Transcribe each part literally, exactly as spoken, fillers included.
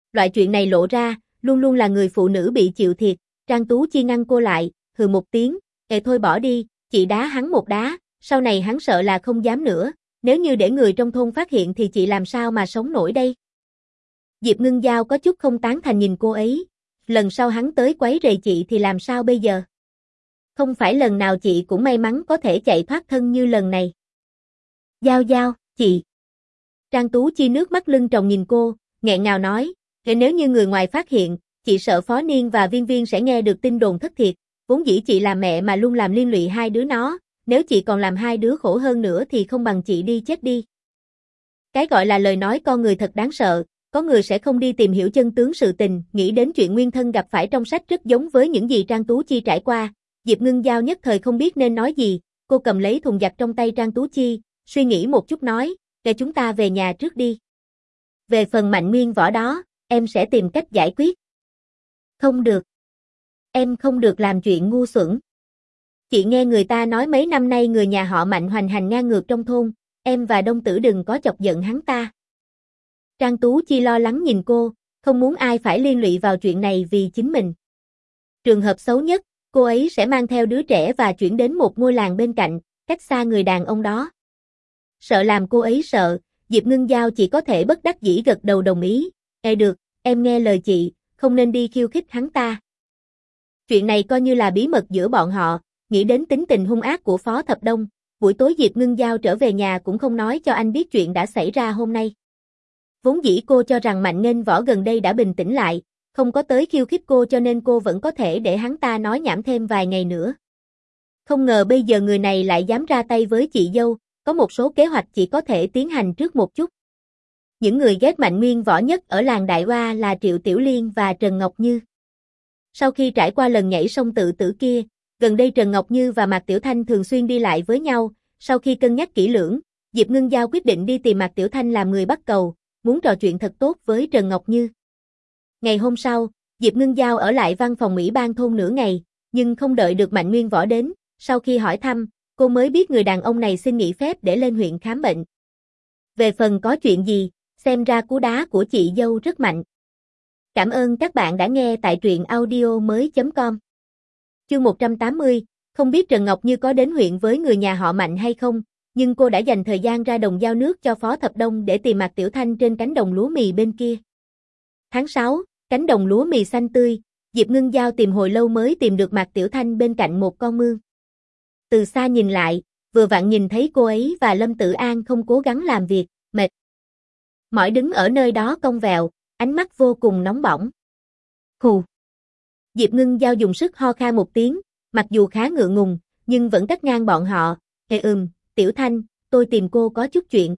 loại chuyện này lộ ra, luôn luôn là người phụ nữ bị chịu thiệt. Trang Tú Chi ngăn cô lại, hừ một tiếng, "Ê thôi bỏ đi." Chị đá hắn một đá, sau này hắn sợ là không dám nữa, nếu như để người trong thôn phát hiện thì chị làm sao mà sống nổi đây. Diệp Ngưng Giao có chút không tán thành nhìn cô ấy, lần sau hắn tới quấy rầy chị thì làm sao bây giờ? Không phải lần nào chị cũng may mắn có thể chạy thoát thân như lần này. Giao Giao, chị. Trang Tú Chi nước mắt lưng tròng nhìn cô, nghẹn ngào nói, nếu như người ngoài phát hiện, chị sợ Phó Niên và Viên Viên sẽ nghe được tin đồn thất thiệt, vốn dĩ chị là mẹ mà luôn làm liên lụy hai đứa nó, nếu chị còn làm hai đứa khổ hơn nữa thì không bằng chị đi chết đi. Cái gọi là lời nói con người thật đáng sợ, có người sẽ không đi tìm hiểu chân tướng sự tình, nghĩ đến chuyện nguyên thân gặp phải trong sách rất giống với những gì Trang Tú Chi trải qua, Diệp Ngưng Giao nhất thời không biết nên nói gì, cô cầm lấy thùng giặt trong tay Trang Tú Chi, suy nghĩ một chút nói, để chúng ta về nhà trước đi. Về phần Mạnh Nguyên Võ đó, em sẽ tìm cách giải quyết. Không được. Em không được làm chuyện ngu xuẩn. Chị nghe người ta nói mấy năm nay người nhà họ Mạnh hoành hành ngang ngược trong thôn, em và Đông Tử đừng có chọc giận hắn ta. Trang Tú Chi lo lắng nhìn cô, không muốn ai phải liên lụy vào chuyện này vì chính mình. Trường hợp xấu nhất, cô ấy sẽ mang theo đứa trẻ và chuyển đến một ngôi làng bên cạnh, cách xa người đàn ông đó. Sợ làm cô ấy sợ, Diệp Ngưng Giao chỉ có thể bất đắc dĩ gật đầu đồng ý. Ê được, em nghe lời chị, không nên đi khiêu khích hắn ta. Chuyện này coi như là bí mật giữa bọn họ, nghĩ đến tính tình hung ác của Phó Thập Đông, buổi tối Diệp Ngưng Giao trở về nhà cũng không nói cho anh biết chuyện đã xảy ra hôm nay. Vốn dĩ cô cho rằng Mạnh Nghênh Võ gần đây đã bình tĩnh lại, không có tới khiêu khích cô cho nên cô vẫn có thể để hắn ta nói nhảm thêm vài ngày nữa. Không ngờ bây giờ người này lại dám ra tay với chị dâu, có một số kế hoạch chỉ có thể tiến hành trước một chút. Những người ghét Mạnh Nguyên Võ nhất ở làng Đại Hoa là Triệu Tiểu Liên và Trần Ngọc Như. Sau khi trải qua lần nhảy sông tự tử kia, gần đây Trần Ngọc Như và Mạc Tiểu Thanh thường xuyên đi lại với nhau, sau khi cân nhắc kỹ lưỡng, Diệp Ngưng Giao quyết định đi tìm Mạc Tiểu Thanh làm người bắt cầu, muốn trò chuyện thật tốt với Trần Ngọc Như. Ngày hôm sau, Diệp Ngưng Giao ở lại văn phòng ủy ban thôn nửa ngày, nhưng không đợi được Mạnh Nguyên Võ đến, sau khi hỏi thăm, cô mới biết người đàn ông này xin nghỉ phép để lên huyện khám bệnh. Về phần có chuyện gì, xem ra cú đá của chị dâu rất mạnh. Cảm ơn các bạn đã nghe tại truyện audio mới chấm com. Chương một trăm tám mươi, không biết Trần Ngọc Như có đến huyện với người nhà họ Mạnh hay không, nhưng cô đã dành thời gian ra đồng giao nước cho Phó Thập Đông để tìm Mạc Tiểu Thanh trên cánh đồng lúa mì bên kia. Tháng sáu, cánh đồng lúa mì xanh tươi, Diệp Ngưng Giao tìm hồi lâu mới tìm được Mạc Tiểu Thanh bên cạnh một con mương. Từ xa nhìn lại, vừa vặn nhìn thấy cô ấy và Lâm Tử An không cố gắng làm việc, mệt mỏi đứng ở nơi đó cong vẹo, ánh mắt vô cùng nóng bỏng. Hù. Diệp Ngưng Giao dùng sức ho khan một tiếng, mặc dù khá ngượng ngùng, nhưng vẫn cắt ngang bọn họ. Ê ừm, Tiểu Thanh, tôi tìm cô có chút chuyện.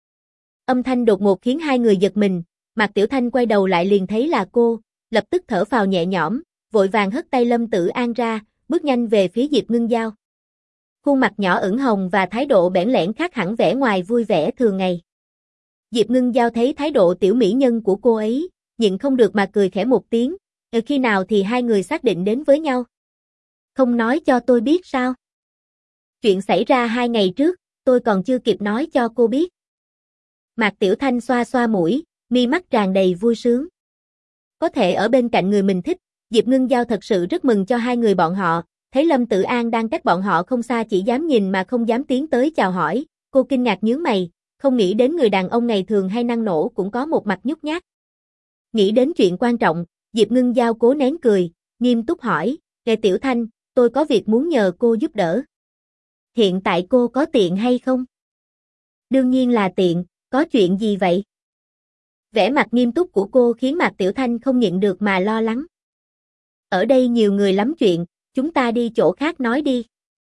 Âm thanh đột ngột khiến hai người giật mình, Mạc Tiểu Thanh quay đầu lại liền thấy là cô, lập tức thở phào nhẹ nhõm, vội vàng hất tay Lâm Tử An ra, bước nhanh về phía Diệp Ngưng Giao. Khuôn mặt nhỏ ửng hồng và thái độ bẽn lẽn khác hẳn vẻ ngoài vui vẻ thường ngày. Diệp Ngưng Giao thấy thái độ tiểu mỹ nhân của cô ấy, nhịn không được mà cười khẽ một tiếng, "Ờ khi nào thì hai người xác định đến với nhau? Không nói cho tôi biết sao?" "Chuyện xảy ra hai ngày trước, tôi còn chưa kịp nói cho cô biết." Mạc Tiểu Thanh xoa xoa mũi, mi mắt tràn đầy vui sướng. Có thể ở bên cạnh người mình thích, Diệp Ngưng Giao thật sự rất mừng cho hai người bọn họ, thấy Lâm Tử An đang cách bọn họ không xa chỉ dám nhìn mà không dám tiến tới chào hỏi, cô kinh ngạc nhướng mày, không nghĩ đến người đàn ông ngày thường hay năng nổ cũng có một mặt nhút nhát. Nghĩ đến chuyện quan trọng, Diệp Ngưng Giao cố nén cười, nghiêm túc hỏi, "Nghe Tiểu Thanh, tôi có việc muốn nhờ cô giúp đỡ." "Hiện tại cô có tiện hay không?" "Đương nhiên là tiện, có chuyện gì vậy?" Vẻ mặt nghiêm túc của cô khiến Mạc Tiểu Thanh không nhịn được mà lo lắng. "Ở đây nhiều người lắm chuyện, chúng ta đi chỗ khác nói đi."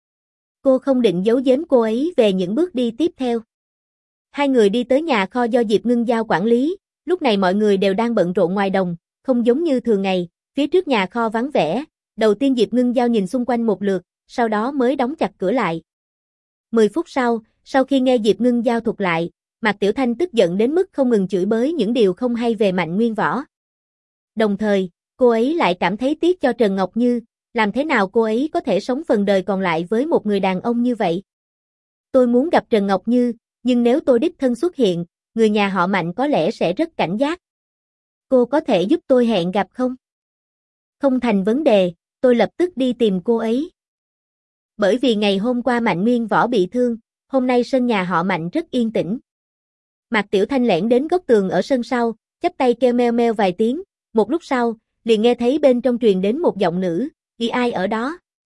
Cô không định giấu giếm cô ấy về những bước đi tiếp theo. Hai người đi tới nhà kho do Diệp Ngưng Giao quản lý, lúc này mọi người đều đang bận rộn ngoài đồng, không giống như thường ngày, phía trước nhà kho vắng vẻ, đầu tiên Diệp Ngưng Giao nhìn xung quanh một lượt, sau đó mới đóng chặt cửa lại. Mười phút sau, sau khi nghe Diệp Ngưng Giao thuật lại, Mạc Tiểu Thanh tức giận đến mức không ngừng chửi bới những điều không hay về Mạnh Nguyên Võ. Đồng thời, cô ấy lại cảm thấy tiếc cho Trần Ngọc Như, làm thế nào cô ấy có thể sống phần đời còn lại với một người đàn ông như vậy. "Tôi muốn gặp Trần Ngọc Như, nhưng nếu tôi đích thân xuất hiện, người nhà họ Mạnh có lẽ sẽ rất cảnh giác." Cô có thể giúp tôi hẹn gặp không? Không thành vấn đề, tôi lập tức đi tìm cô ấy. Bởi vì ngày hôm qua Mạnh Nguyên Võ bị thương, hôm nay sân nhà họ Mạnh rất yên tĩnh. Mạc Tiểu Thanh lẻn đến góc tường ở sân sau, chắp tay kêu meo meo vài tiếng, một lúc sau, liền nghe thấy bên trong truyền đến một giọng nữ, "Ý ai ở đó?"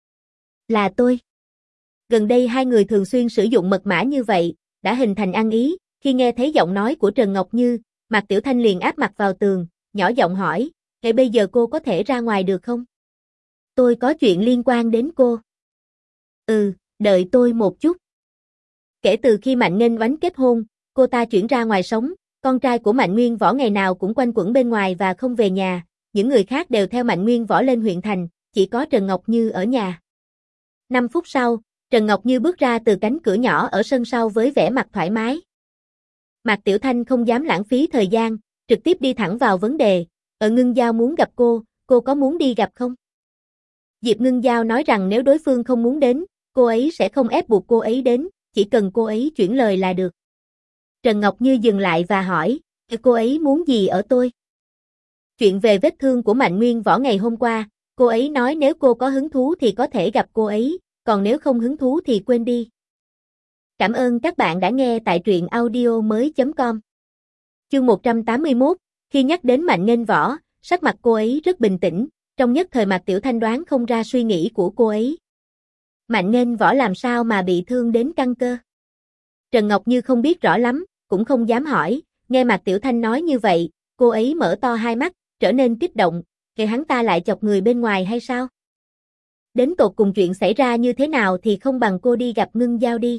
"Là tôi." Gần đây hai người thường xuyên sử dụng mật mã như vậy, đã hình thành ăn ý, khi nghe thấy giọng nói của Trần Ngọc Như, Mạc Tiểu Thanh liền áp mặt vào tường, nhỏ giọng hỏi, "Vậy bây giờ cô có thể ra ngoài được không? Tôi có chuyện liên quan đến cô." "Ừ, đợi tôi một chút." Kể từ khi Mạnh Nghênh Oánh kết hôn, cô ta chuyển ra ngoài sống, con trai của Mạnh Nguyên Võ ngày nào cũng quanh quẩn bên ngoài và không về nhà, những người khác đều theo Mạnh Nguyên Võ lên huyện thành, chỉ có Trần Ngọc Như ở nhà. Năm phút sau, Trần Ngọc Như bước ra từ cánh cửa nhỏ ở sân sau với vẻ mặt thoải mái. Mạc Tiểu Thanh không dám lãng phí thời gian, trực tiếp đi thẳng vào vấn đề, "Ở Ngưng Giao muốn gặp cô, cô có muốn đi gặp không?" Diệp Ngưng Giao nói rằng nếu đối phương không muốn đến, cô ấy sẽ không ép buộc cô ấy đến, chỉ cần cô ấy chuyển lời là được. Trần Ngọc Như dừng lại và hỏi, "Cô ấy muốn gì ở tôi?" Chuyện về vết thương của Mạnh Nguyên Võ ngày hôm qua, cô ấy nói nếu cô có hứng thú thì có thể gặp cô ấy, còn nếu không hứng thú thì quên đi. Cảm ơn các bạn đã nghe tại truyện audio mới chấm com. Chương một trăm tám mươi mốt, khi nhắc đến Mạnh Nghênh Võ, sắc mặt cô ấy rất bình tĩnh, trong nhất thời Mạc Tiểu Thanh đoán không ra suy nghĩ của cô ấy. Mạnh Nghênh Võ làm sao mà bị thương đến căn cơ? Trần Ngọc Như không biết rõ lắm, cũng không dám hỏi, nghe Mạc Tiểu Thanh nói như vậy, cô ấy mở to hai mắt, trở nên kích động, kể hắn ta lại chọc người bên ngoài hay sao? Đến tột cùng chuyện xảy ra như thế nào thì không bằng cô đi gặp Ngưng Giao đi.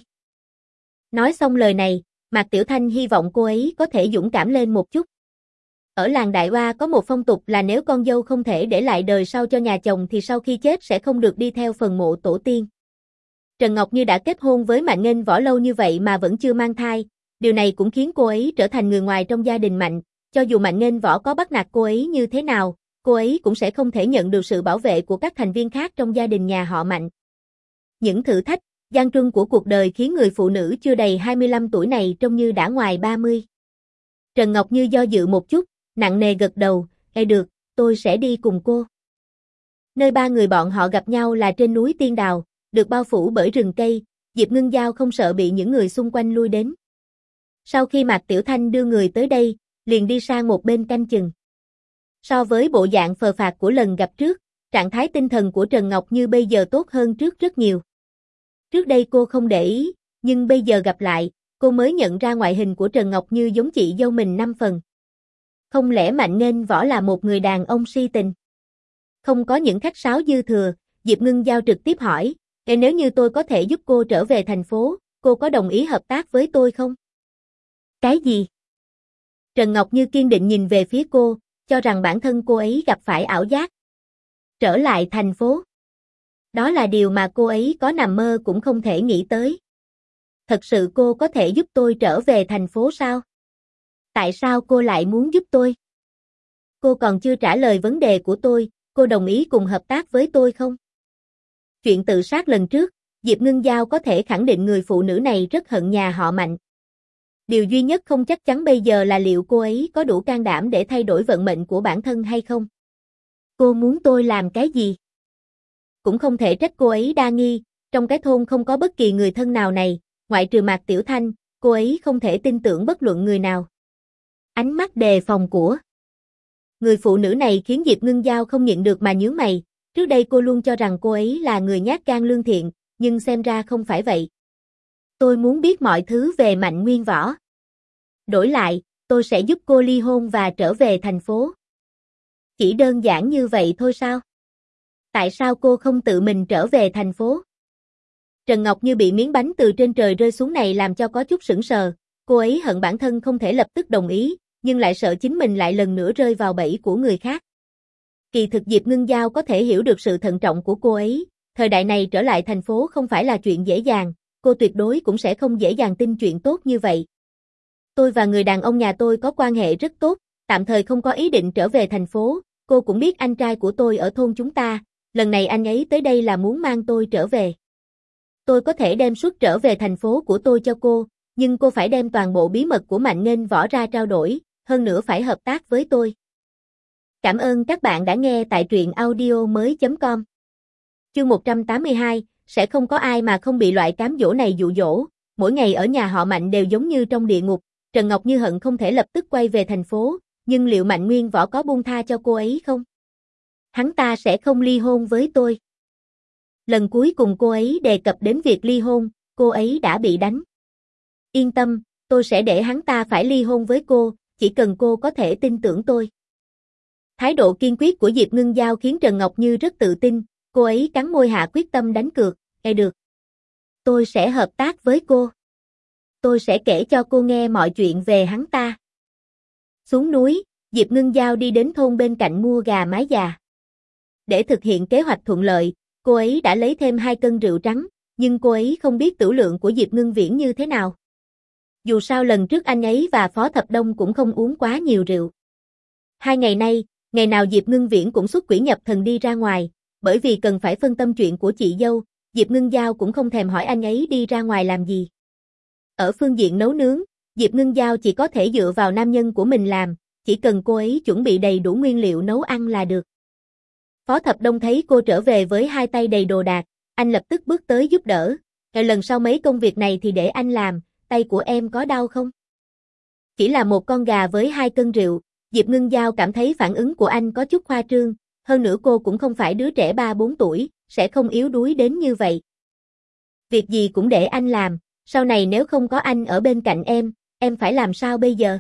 Nói xong lời này, Mạc Tiểu Thanh hy vọng cô ấy có thể dũng cảm lên một chút. Ở làng Đại Oa có một phong tục là nếu con dâu không thể để lại đời sau cho nhà chồng thì sau khi chết sẽ không được đi theo phần mộ tổ tiên. Trần Ngọc Như đã kết hôn với Mạnh Nghênh Võ lâu như vậy mà vẫn chưa mang thai, điều này cũng khiến cô ấy trở thành người ngoài trong gia đình Mạnh, cho dù Mạnh Nghênh Võ có bắt nạt cô ấy như thế nào, cô ấy cũng sẽ không thể nhận được sự bảo vệ của các thành viên khác trong gia đình nhà họ Mạnh. Những thử thách, gian truân của cuộc đời khiến người phụ nữ chưa đầy hai mươi lăm tuổi này trông như đã ngoài ba mươi. Trần Ngọc Như do dự một chút, nặng nề gật đầu, "Ê được, tôi sẽ đi cùng cô." Nơi ba người bọn họ gặp nhau là trên núi Tiên Đào, được bao phủ bởi rừng cây, Diệp Ngưng Giao không sợ bị những người xung quanh lui đến. Sau khi Mạc Tiểu Thanh đưa người tới đây, liền đi sang một bên canh chừng. So với bộ dạng phờ phạc của lần gặp trước, trạng thái tinh thần của Trần Ngọc Như bây giờ tốt hơn trước rất nhiều. Trước đây cô không để ý, nhưng bây giờ gặp lại, cô mới nhận ra ngoại hình của Trần Ngọc Như giống chị dâu mình năm phần. Không lẽ Mạnh Nghênh Võ là một người đàn ông si tình? Không có những khách sáo dư thừa, Diệp Ngưng Giao trực tiếp hỏi, "Ê, nếu như tôi có thể giúp cô trở về thành phố, cô có đồng ý hợp tác với tôi không?" "Cái gì?" Trần Ngọc Như kiên định nhìn về phía cô, cho rằng bản thân cô ấy gặp phải ảo giác. Trở lại thành phố. Đó là điều mà cô ấy có nằm mơ cũng không thể nghĩ tới. Thật sự cô có thể giúp tôi trở về thành phố sao? Tại sao cô lại muốn giúp tôi? Cô còn chưa trả lời vấn đề của tôi, cô đồng ý cùng hợp tác với tôi không? Chuyện tự sát lần trước, Diệp Ngưng Giao có thể khẳng định người phụ nữ này rất hận nhà họ Mạnh. Điều duy nhất không chắc chắn bây giờ là liệu cô ấy có đủ can đảm để thay đổi vận mệnh của bản thân hay không? Cô muốn tôi làm cái gì? Cũng không thể trách cô ấy đa nghi, trong cái thôn không có bất kỳ người thân nào này, ngoại trừ Mạc Tiểu Thanh, cô ấy không thể tin tưởng bất luận người nào. Ánh mắt đề phòng của người phụ nữ này khiến Diệp Ngưng Giao không nhịn được mà nhướng mày, trước đây cô luôn cho rằng cô ấy là người nhát gan lương thiện, nhưng xem ra không phải vậy. Tôi muốn biết mọi thứ về Mạnh Nguyên Võ. Đổi lại, tôi sẽ giúp cô ly hôn và trở về thành phố. Chỉ đơn giản như vậy thôi sao? Tại sao cô không tự mình trở về thành phố? Trần Ngọc Như bị miếng bánh từ trên trời rơi xuống này làm cho có chút sững sờ, cô ấy hận bản thân không thể lập tức đồng ý, nhưng lại sợ chính mình lại lần nữa rơi vào bẫy của người khác. Kỳ thực Diệp Ngưng Giao có thể hiểu được sự thận trọng của cô ấy, thời đại này trở lại thành phố không phải là chuyện dễ dàng, cô tuyệt đối cũng sẽ không dễ dàng tin chuyện tốt như vậy. Tôi và người đàn ông nhà tôi có quan hệ rất tốt, tạm thời không có ý định trở về thành phố, cô cũng biết anh trai của tôi ở thôn chúng ta, lần này anh ấy tới đây là muốn mang tôi trở về. Tôi có thể đem suất trở về thành phố của tôi cho cô, nhưng cô phải đem toàn bộ bí mật của Mạnh Nghênh Võ ra trao đổi, hơn nữa phải hợp tác với tôi. Cảm ơn các bạn đã nghe tại truyện audio mới chấm com. Chương một trăm tám mươi hai, sẽ không có ai mà không bị loại cám dỗ này dụ dỗ, mỗi ngày ở nhà họ Mạnh đều giống như trong địa ngục, Trần Ngọc Như hận không thể lập tức quay về thành phố, nhưng liệu Mạnh Nguyên Võ có buông tha cho cô ấy không? Hắn ta sẽ không ly hôn với tôi. Lần cuối cùng cô ấy đề cập đến việc ly hôn, cô ấy đã bị đánh. Yên tâm, tôi sẽ để hắn ta phải ly hôn với cô, chỉ cần cô có thể tin tưởng tôi. Thái độ kiên quyết của Diệp Ngưng Giao khiến Trần Ngọc Như rất tự tin, cô ấy cắn môi hạ quyết tâm đánh cược, nghe được. Tôi sẽ hợp tác với cô. Tôi sẽ kể cho cô nghe mọi chuyện về hắn ta. Xuống núi, Diệp Ngưng Giao đi đến thôn bên cạnh mua gà mái già. Để thực hiện kế hoạch thuận lợi, cô ấy đã lấy thêm hai cân rượu trắng, nhưng cô ấy không biết tửu lượng của Diệp Ngưng Viễn như thế nào. Dù sao lần trước anh ấy và Phó Thập Đông cũng không uống quá nhiều rượu. Hai ngày nay, ngày nào Diệp Ngưng Viễn cũng xuất quỷ nhập thần đi ra ngoài, bởi vì cần phải phân tâm chuyện của chị dâu, Diệp Ngưng Giao cũng không thèm hỏi anh ấy đi ra ngoài làm gì. Ở phương diện nấu nướng, Diệp Ngưng Giao chỉ có thể dựa vào nam nhân của mình làm, chỉ cần cô ấy chuẩn bị đầy đủ nguyên liệu nấu ăn là được. Phó Thập Đông thấy cô trở về với hai tay đầy đồ đạc, anh lập tức bước tới giúp đỡ. Rồi lần sau mấy công việc này thì để anh làm, tay của em có đau không? Chỉ là một con gà với hai cân rượu, Diệp Ngưng Giao cảm thấy phản ứng của anh có chút khoa trương, hơn nữa cô cũng không phải đứa trẻ ba bốn tuổi, sẽ không yếu đuối đến như vậy. Việc gì cũng để anh làm, sau này nếu không có anh ở bên cạnh em, em phải làm sao bây giờ?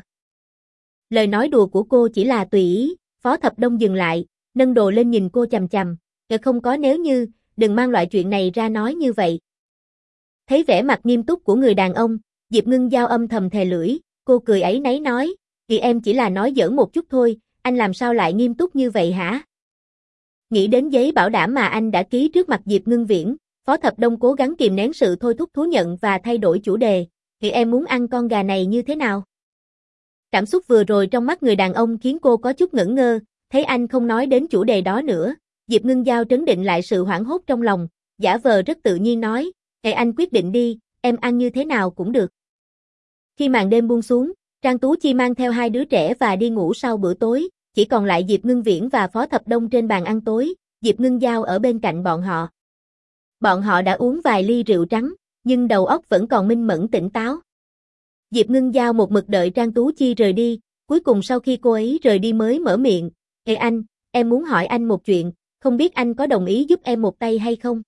Lời nói đùa của cô chỉ là tùy ý, Phó Thập Đông dừng lại, nâng đồ lên nhìn cô chằm chằm, "Ờ không có nếu như, đừng mang loại chuyện này ra nói như vậy." Thấy vẻ mặt nghiêm túc của người đàn ông, Diệp Ngưng Giao âm thầm thè lưỡi, cô cười áy náy nói, "Thì em chỉ là nói giỡn một chút thôi, anh làm sao lại nghiêm túc như vậy hả?" Nghĩ đến giấy bảo đảm mà anh đã ký trước mặt Diệp Ngưng Viễn, Phó Thập Đông cố gắng kìm nén sự thôi thúc thú nhận và thay đổi chủ đề, "Thì em muốn ăn con gà này như thế nào?" Cảm xúc vừa rồi trong mắt người đàn ông khiến cô có chút ngẩn ngơ, thấy anh không nói đến chủ đề đó nữa, Diệp Ngưng Giao trấn định lại sự hoảng hốt trong lòng, giả vờ rất tự nhiên nói, "Ê anh quyết định đi, em ăn như thế nào cũng được." Khi màn đêm buông xuống, Trang Tú Chi mang theo hai đứa trẻ và đi ngủ sau bữa tối, chỉ còn lại Diệp Ngưng Viễn và Phó Thập Đông trên bàn ăn tối, Diệp Ngưng Giao ở bên cạnh bọn họ. Bọn họ đã uống vài ly rượu trắng, nhưng đầu óc vẫn còn minh mẫn tỉnh táo. Diệp Ngưng Giao một mực đợi Trang Tú Chi rời đi, cuối cùng sau khi cô ấy rời đi mới mở miệng, "Ê anh, em muốn hỏi anh một chuyện, không biết anh có đồng ý giúp em một tay hay không?"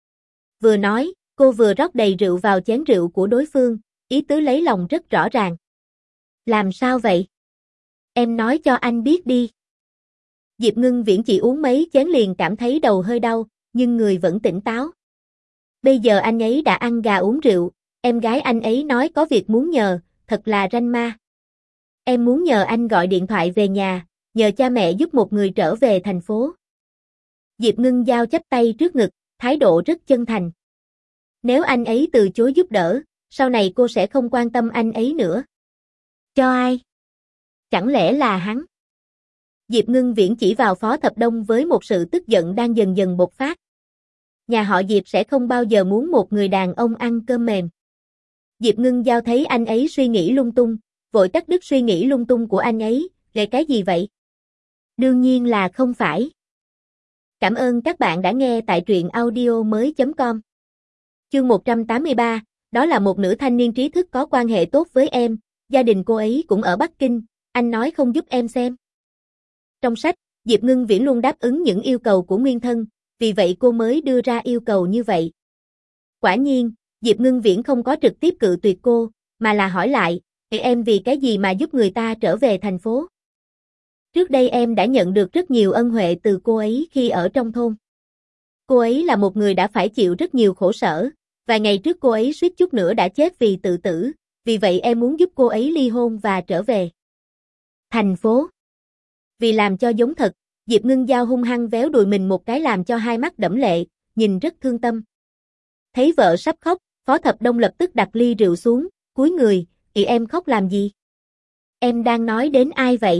Vừa nói, cô vừa rót đầy rượu vào chén rượu của đối phương, ý tứ lấy lòng rất rõ ràng. "Làm sao vậy? Em nói cho anh biết đi." Diệp Ngưng Viễn chỉ uống mấy chén liền cảm thấy đầu hơi đau, nhưng người vẫn tỉnh táo. Bây giờ anh ấy đã ăn gà uống rượu, em gái anh ấy nói có việc muốn nhờ, thật là ranh ma. Em muốn nhờ anh gọi điện thoại về nhà, nhờ cha mẹ giúp một người trở về thành phố. Diệp Ngưng Giao chắp tay trước ngực, thái độ rất chân thành. Nếu anh ấy từ chối giúp đỡ, sau này cô sẽ không quan tâm anh ấy nữa. Cho ai? Chẳng lẽ là hắn? Diệp Ngưng Viễn chỉ vào Phó Thập Đông với một sự tức giận đang dần dần bộc phát. Nhà họ Diệp sẽ không bao giờ muốn một người đàn ông ăn cơm mềm. Diệp Ngưng Giao thấy anh ấy suy nghĩ lung tung, vội cắt đứt suy nghĩ lung tung của anh ấy, "Gậy cái gì vậy?" Đương nhiên là không phải. Cảm ơn các bạn đã nghe tại truyện audio mới chấm com. Chương một trăm tám mươi ba, đó là một nữ thanh niên trí thức có quan hệ tốt với em, gia đình cô ấy cũng ở Bắc Kinh, anh nói không giúp em xem. Trong sách, Diệp Ngưng Viễn luôn đáp ứng những yêu cầu của nguyên thân, vì vậy cô mới đưa ra yêu cầu như vậy. Quả nhiên, Diệp Ngưng Viễn không có trực tiếp cự tuyệt cô, mà là hỏi lại, "Ê em vì cái gì mà giúp người ta trở về thành phố? Trước đây em đã nhận được rất nhiều ân huệ từ cô ấy khi ở trong thôn. Cô ấy là một người đã phải chịu rất nhiều khổ sở, vài ngày trước cô ấy suýt chút nữa đã chết vì tự tử, vì vậy em muốn giúp cô ấy ly hôn và trở về thành phố." Vì làm cho giống thật, Diệp Ngưng Giao hung hăng véo đùi mình một cái làm cho hai mắt đẫm lệ, nhìn rất thương tâm. Thấy vợ sắp khóc, Phó Thập Đông lập tức đặt ly rượu xuống, cúi người, "Chị em khóc làm gì? Em đang nói đến ai vậy?"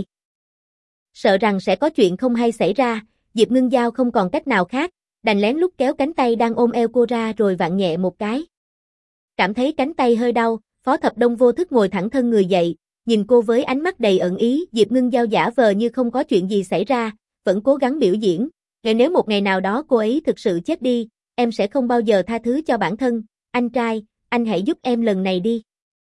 Sợ rằng sẽ có chuyện không hay xảy ra, Diệp Ngưng Giao không còn cách nào khác, đành lén lút kéo cánh tay đang ôm eo cô ra rồi vặn nhẹ một cái. Cảm thấy cánh tay hơi đau, Phó Thập Đông vô thức ngồi thẳng thân người dậy, nhìn cô với ánh mắt đầy ẩn ý. Diệp Ngưng Giao giả vờ như không có chuyện gì xảy ra, vẫn cố gắng biểu diễn. Nếu một ngày nào đó cô ấy thực sự chết đi, em sẽ không bao giờ tha thứ cho bản thân. Anh trai, anh hãy giúp em lần này đi.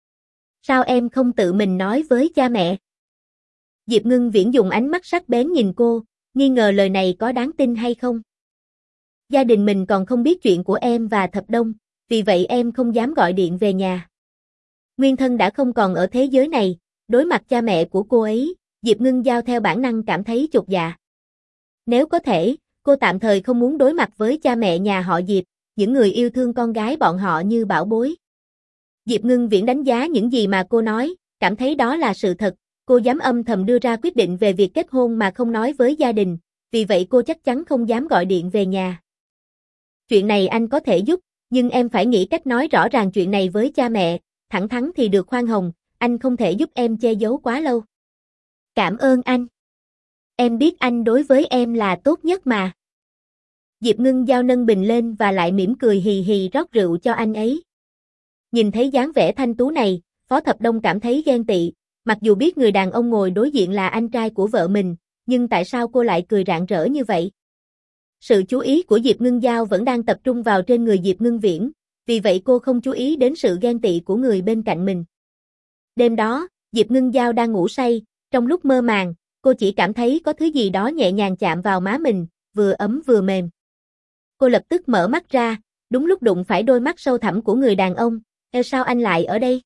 Sao em không tự mình nói với cha mẹ? Diệp Ngưng Viễn dùng ánh mắt sắc bén nhìn cô, nghi ngờ lời này có đáng tin hay không. Gia đình mình còn không biết chuyện của em và Thập Đông, vì vậy em không dám gọi điện về nhà. Nguyên thân đã không còn ở thế giới này, đối mặt cha mẹ của cô ấy, Diệp Ngưng Giao theo bản năng cảm thấy chột dạ. Nếu có thể, cô tạm thời không muốn đối mặt với cha mẹ nhà họ Diệp, những người yêu thương con gái bọn họ như bảo bối. Diệp Ngưng Viễn đánh giá những gì mà cô nói, cảm thấy đó là sự thật, cô dám âm thầm đưa ra quyết định về việc kết hôn mà không nói với gia đình, vì vậy cô chắc chắn không dám gọi điện về nhà. Chuyện này anh có thể giúp, nhưng em phải nghĩ cách nói rõ ràng chuyện này với cha mẹ, thẳng thắn thì được khoan hồng, anh không thể giúp em che giấu quá lâu. Cảm ơn anh. Em biết anh đối với em là tốt nhất mà. Diệp Ngưng Giao nâng bình lên và lại mỉm cười hì hì rót rượu cho anh ấy. Nhìn thấy dáng vẻ thanh tú này, Phó Thập Đông cảm thấy ghen tị, mặc dù biết người đàn ông ngồi đối diện là anh trai của vợ mình, nhưng tại sao cô lại cười rạng rỡ như vậy? Sự chú ý của Diệp Ngưng Giao vẫn đang tập trung vào trên người Diệp Ngưng Viễn, vì vậy cô không chú ý đến sự ghen tị của người bên cạnh mình. Đêm đó, Diệp Ngưng Giao đang ngủ say, trong lúc mơ màng, cô chỉ cảm thấy có thứ gì đó nhẹ nhàng chạm vào má mình, vừa ấm vừa mềm. Cô lập tức mở mắt ra, đúng lúc đụng phải đôi mắt sâu thẳm của người đàn ông. "Ê, sao anh lại ở đây?"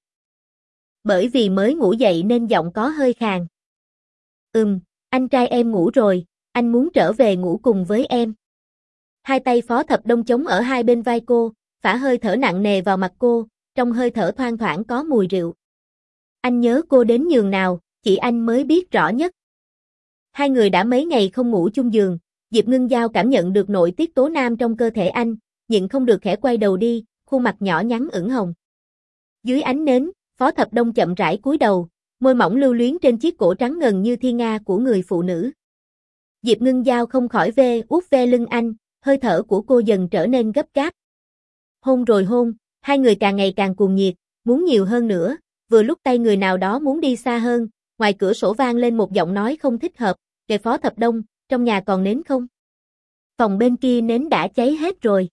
Bởi vì mới ngủ dậy nên giọng có hơi khàn. "Ừm, anh trai em ngủ rồi, anh muốn trở về ngủ cùng với em." Hai tay Phó Thập Đông chống ở hai bên vai cô, phả hơi thở nặng nề vào mặt cô, trong hơi thở thoang thoảng có mùi rượu. "Anh nhớ cô đến nhường nào, chỉ anh mới biết rõ nhất." Hai người đã mấy ngày không ngủ chung giường, Diệp Ngưng Giao cảm nhận được nội tiết tố nam trong cơ thể anh, nhịn không được khẽ quay đầu đi, khuôn mặt nhỏ nhắn ửng hồng. Dưới ánh nến, Phó Thập Đông chậm rãi cúi đầu, môi mỏng lưu luyến trên chiếc cổ trắng ngần như thiên nga của người phụ nữ. Diệp Ngưng Giao không khỏi ve uốt ve lưng anh, hơi thở của cô dần trở nên gấp gáp. Hôn rồi hôn, hai người càng ngày càng cuồng nhiệt, muốn nhiều hơn nữa, vừa lúc tay người nào đó muốn đi xa hơn, ngoài cửa sổ vang lên một giọng nói không thích hợp, "Kệ Phó Thập Đông, trong nhà còn nến không?" "Phòng bên kia nến đã cháy hết rồi."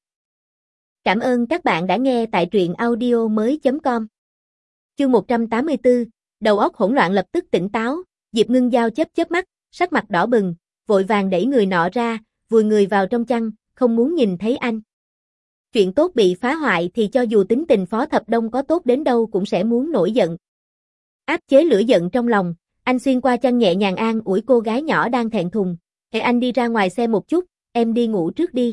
Cảm ơn các bạn đã nghe tại truyện audio mới chấm com. Chương một trăm tám mươi tư, đầu óc hỗn loạn lập tức tỉnh táo, Diệp Ngưng Giao chớp chớp mắt, sắc mặt đỏ bừng, vội vàng đẩy người nọ ra, vùi người vào trong chăn, không muốn nhìn thấy anh. Chuyện tốt bị phá hoại thì cho dù tính tình Phó Thập Đông có tốt đến đâu cũng sẽ muốn nổi giận. Áp chế lửa giận trong lòng, anh xuyên qua chăn nhẹ nhàng an ủi cô gái nhỏ đang thẹn thùng, "Để anh đi ra ngoài xe một chút, em đi ngủ trước đi."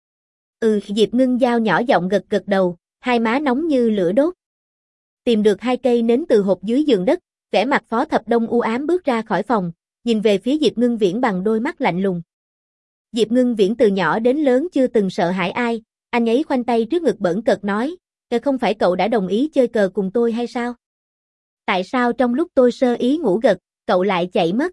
Ừ, Diệp Ngưng Giao nhỏ giọng gật gật đầu, hai má nóng như lửa đốt. Tìm được hai cây nến từ hộp dưới giường đất, vẻ mặt Phó Thập Đông u ám bước ra khỏi phòng, nhìn về phía Diệp Ngưng Viễn bằng đôi mắt lạnh lùng. Diệp Ngưng Viễn từ nhỏ đến lớn chưa từng sợ hãi ai, anh ấy khoanh tay trước ngực bỡn cợt nói, "Cờ không phải cậu đã đồng ý chơi cờ cùng tôi hay sao? Tại sao trong lúc tôi sơ ý ngủ gật, cậu lại chạy mất?"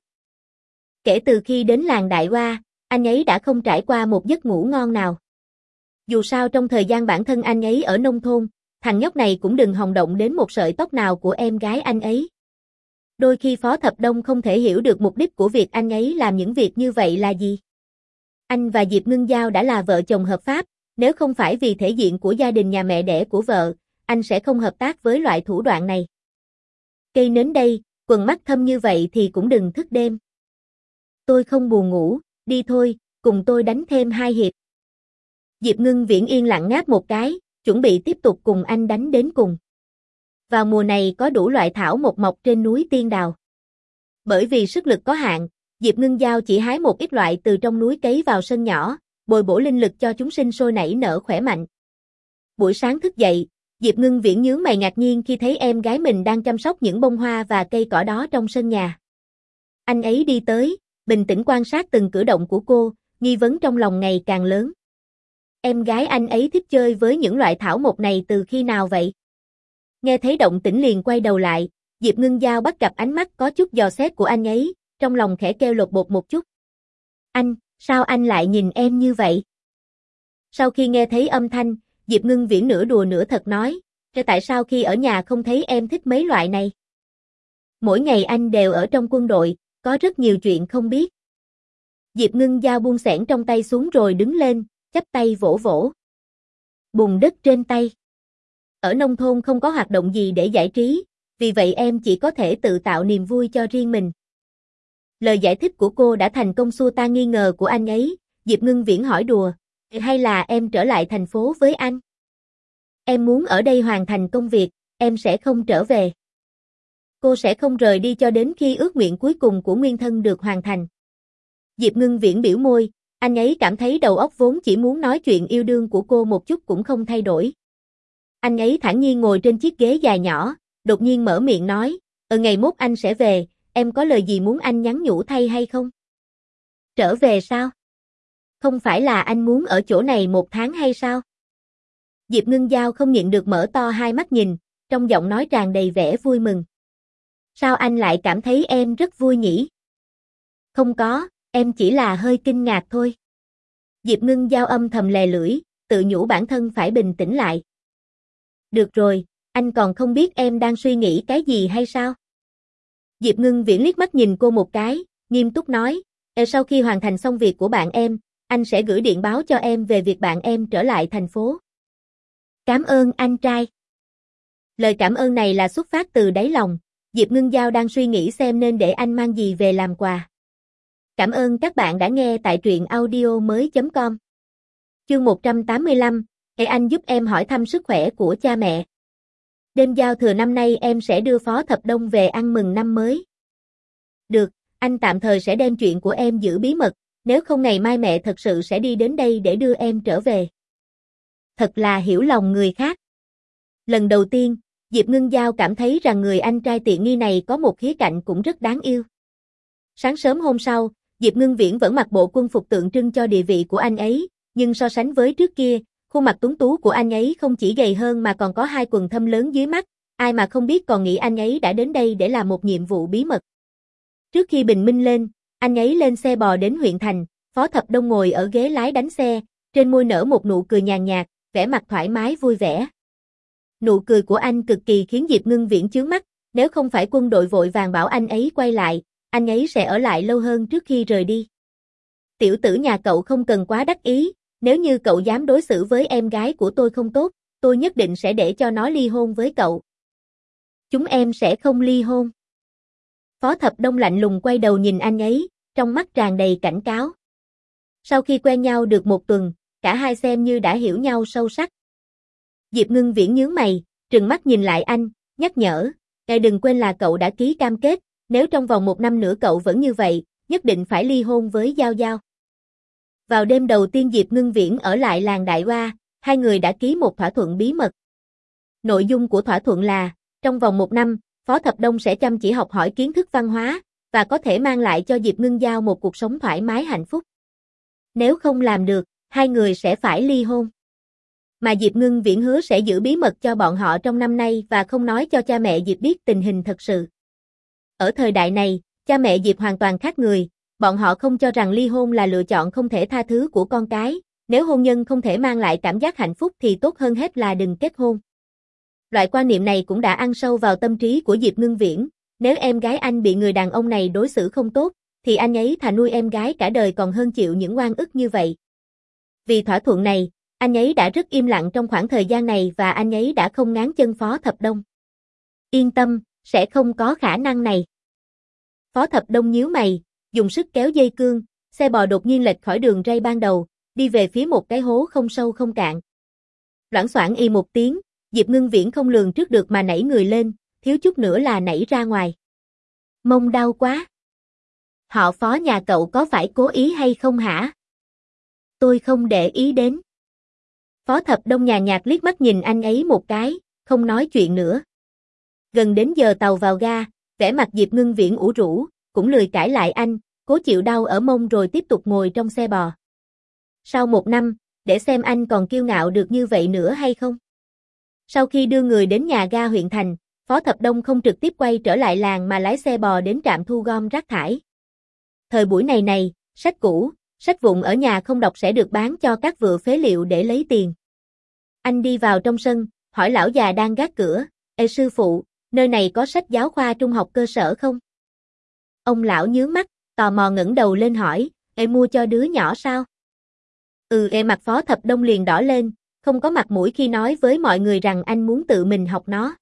Kể từ khi đến làng Đại Hoa, anh ấy đã không trải qua một giấc ngủ ngon nào. Dù sao trong thời gian bản thân anh ấy ở nông thôn, thằng nhóc này cũng đừng hòng động đến một sợi tóc nào của em gái anh ấy. Đôi khi Phó Thập Đông không thể hiểu được mục đích của việc anh ấy làm những việc như vậy là gì. Anh và Diệp Ngưng Giao đã là vợ chồng hợp pháp, nếu không phải vì thể diện của gia đình nhà mẹ đẻ của vợ, anh sẽ không hợp tác với loại thủ đoạn này. Cây nến đây, quần mắt thâm như vậy thì cũng đừng thức đêm. Tôi không buồn ngủ, đi thôi, cùng tôi đánh thêm hai hiệp. Diệp Ngưng Viễn yên lặng ngáp một cái, chuẩn bị tiếp tục cùng anh đánh đến cùng. Vào mùa này có đủ loại thảo mộc mọc trên núi Tiên Đào. Bởi vì sức lực có hạn, Diệp Ngưng Giao chỉ hái một ít loại từ trong núi cấy vào sân nhỏ, bồi bổ linh lực cho chúng sinh sôi nảy nở khỏe mạnh. Buổi sáng thức dậy, Diệp Ngưng Viễn nhướng mày ngạc nhiên khi thấy em gái mình đang chăm sóc những bông hoa và cây cỏ đó trong sân nhà. Anh ấy đi tới, bình tĩnh quan sát từng cử động của cô, nghi vấn trong lòng ngày càng lớn. Em gái anh ấy thích chơi với những loại thảo mộc này từ khi nào vậy? Nghe thấy động tĩnh liền quay đầu lại, Diệp Ngưng Giao bắt gặp ánh mắt có chút dò xét của anh ấy, trong lòng khẽ kêu lột bột một chút. Anh, sao anh lại nhìn em như vậy? Sau khi nghe thấy âm thanh, Diệp Ngưng Viễn nửa đùa nửa thật nói, tại sao khi ở nhà không thấy em thích mấy loại này? Mỗi ngày anh đều ở trong quân đội, có rất nhiều chuyện không biết. Diệp Ngưng Giao buông xẻng trong tay xuống rồi đứng lên, chắp tay vỗ vỗ. Bùn đất trên tay. Ở nông thôn không có hoạt động gì để giải trí, vì vậy em chỉ có thể tự tạo niềm vui cho riêng mình. Lời giải thích của cô đã thành công xua tan nghi ngờ của anh ấy. Diệp Ngưng Viễn hỏi đùa, hay là em trở lại thành phố với anh? Em muốn ở đây hoàn thành công việc, em sẽ không trở về. Cô sẽ không rời đi cho đến khi ước nguyện cuối cùng của nguyên thân được hoàn thành. Diệp Ngưng Viễn biểu môi, anh ấy cảm thấy đầu óc vốn chỉ muốn nói chuyện yêu đương của cô một chút cũng không thay đổi. Anh ấy thản nhiên ngồi trên chiếc ghế dài nhỏ, đột nhiên mở miệng nói, ở ngày mốt anh sẽ về, em có lời gì muốn anh nhắn nhủ thay hay không? Trở về sao? Không phải là anh muốn ở chỗ này một tháng hay sao? Diệp Ngưng Giao không nhịn được mở to hai mắt nhìn, trong giọng nói tràn đầy vẻ vui mừng. Sao anh lại cảm thấy em rất vui nhỉ? Không có, em chỉ là hơi kinh ngạc thôi. Diệp Ngưng Giao âm thầm lè lưỡi, tự nhủ bản thân phải bình tĩnh lại. Được rồi, anh còn không biết em đang suy nghĩ cái gì hay sao? Diệp Ngưng Viễn liếc mắt nhìn cô một cái, nghiêm túc nói, sau khi hoàn thành xong việc của bạn em, anh sẽ gửi điện báo cho em về việc bạn em trở lại thành phố. Cảm ơn anh trai. Lời cảm ơn này là xuất phát từ đáy lòng, Diệp Ngưng Giao đang suy nghĩ xem nên để anh mang gì về làm quà. Cảm ơn các bạn đã nghe tại truyện audio mới chấm com. Chương một trăm tám mươi lăm, hãy anh giúp em hỏi thăm sức khỏe của cha mẹ. Đêm giao thừa năm nay em sẽ đưa Phó Thập Đông về ăn mừng năm mới. Được, anh tạm thời sẽ đem chuyện của em giữ bí mật, nếu không ngày mai mẹ thật sự sẽ đi đến đây để đưa em trở về. Thật là hiểu lòng người khác. Lần đầu tiên, Diệp Ngưng Giao cảm thấy rằng người anh trai tiện nghi này có một khía cạnh cũng rất đáng yêu. Sáng sớm hôm sau, Diệp Ngưng Viễn vẫn mặc bộ quân phục tượng trưng cho địa vị của anh ấy, nhưng so sánh với trước kia, khuôn mặt tuấn tú của anh ấy không chỉ gầy hơn mà còn có hai quầng thâm lớn dưới mắt, ai mà không biết còn nghĩ anh ấy đã đến đây để làm một nhiệm vụ bí mật. Trước khi bình minh lên, anh ấy lên xe bò đến huyện thành, Phó Thập Đông ngồi ở ghế lái đánh xe, trên môi nở một nụ cười nhàn nhạt, vẻ mặt thoải mái vui vẻ. Nụ cười của anh cực kỳ khiến Diệp Ngưng Viễn chướng mắt, nếu không phải quân đội vội vàng bảo anh ấy quay lại, anh ấy sẽ ở lại lâu hơn trước khi rời đi. Tiểu tử nhà cậu không cần quá đắc ý, nếu như cậu dám đối xử với em gái của tôi không tốt, tôi nhất định sẽ để cho nó ly hôn với cậu. Chúng em sẽ không ly hôn. Phó Thập Đông lạnh lùng quay đầu nhìn anh ấy, trong mắt tràn đầy cảnh cáo. Sau khi quen nhau được một tuần, cả hai xem như đã hiểu nhau sâu sắc. Diệp Ngưng Viễn nhướng mày, trừng mắt nhìn lại anh, nhắc nhở, ngài đừng quên là cậu đã ký cam kết, nếu trong vòng một năm nữa cậu vẫn như vậy, nhất định phải ly hôn với Giao Giao. Vào đêm đầu tiên Diệp Ngưng Viễn ở lại làng Đại Hoa, hai người đã ký một thỏa thuận bí mật. Nội dung của thỏa thuận là, trong vòng một năm, Phó Thập Đông sẽ chăm chỉ học hỏi kiến thức văn hóa, và có thể mang lại cho Diệp Ngưng Giao một cuộc sống thoải mái hạnh phúc. Nếu không làm được, hai người sẽ phải ly hôn. Mà Diệp Ngưng Viễn hứa sẽ giữ bí mật cho bọn họ trong năm nay và không nói cho cha mẹ Diệp biết tình hình thật sự. Ở thời đại này, cha mẹ Diệp hoàn toàn khác người, bọn họ không cho rằng ly hôn là lựa chọn không thể tha thứ của con cái, nếu hôn nhân không thể mang lại cảm giác hạnh phúc thì tốt hơn hết là đừng kết hôn. Loại quan niệm này cũng đã ăn sâu vào tâm trí của Diệp Ngưng Viễn, nếu em gái anh bị người đàn ông này đối xử không tốt, thì anh ấy thà nuôi em gái cả đời còn hơn chịu những oan ức như vậy. Vì thỏa thuận này, anh ấy đã rất im lặng trong khoảng thời gian này và anh ấy đã không ngáng chân Phó Thập Đông. Yên tâm, sẽ không có khả năng này. Phó Thập Đông nhíu mày, dùng sức kéo dây cương, xe bò đột nhiên lệch khỏi đường ray ban đầu, đi về phía một cái hố không sâu không cạn. Loảng xoảng y một tiếng, Diệp Ngưng Viễn không lường trước được mà nảy người lên, thiếu chút nữa là nảy ra ngoài. Mông đau quá. Họ Phó nhà cậu có phải cố ý hay không hả? Tôi không để ý đến. Phó Thập Đông nhàn nhạt liếc mắt nhìn anh ấy một cái, không nói chuyện nữa. Gần đến giờ tàu vào ga, vẻ mặt Diệp Ngưng Viễn ủ rũ, cũng lười cãi lại anh, cố chịu đau ở mông rồi tiếp tục ngồi trong xe bò. Sau một năm, để xem anh còn kiêu ngạo được như vậy nữa hay không. Sau khi đưa người đến nhà ga huyện thành, Phó Thập Đông không trực tiếp quay trở lại làng mà lái xe bò đến trạm thu gom rác thải. Thời buổi này này, sách cũ, sách vụn ở nhà không đọc sẽ được bán cho các vựa phế liệu để lấy tiền. Anh đi vào trong sân, hỏi lão già đang gác cửa, Ê sư phụ, nơi này có sách giáo khoa trung học cơ sở không? Ông lão nhướng mắt, tò mò ngẩng đầu lên hỏi, "Ê mua cho đứa nhỏ sao?" Ừ ê mặt Phó Thập Đông liền đỏ lên, không có mặt mũi khi nói với mọi người rằng anh muốn tự mình học nó.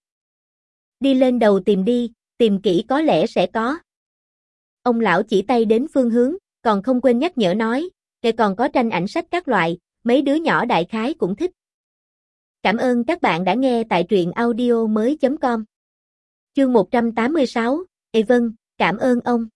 Đi lên đầu tìm đi, tìm kỹ có lẽ sẽ có. Ông lão chỉ tay đến phương hướng, còn không quên nhắc nhở nói, "Ê còn có tranh ảnh sách các loại, mấy đứa nhỏ đại khái cũng thích." Cảm ơn các bạn đã nghe tại truyện audio mới chấm com. Chương một trăm tám mươi sáu, Ê vâng, cảm ơn ông.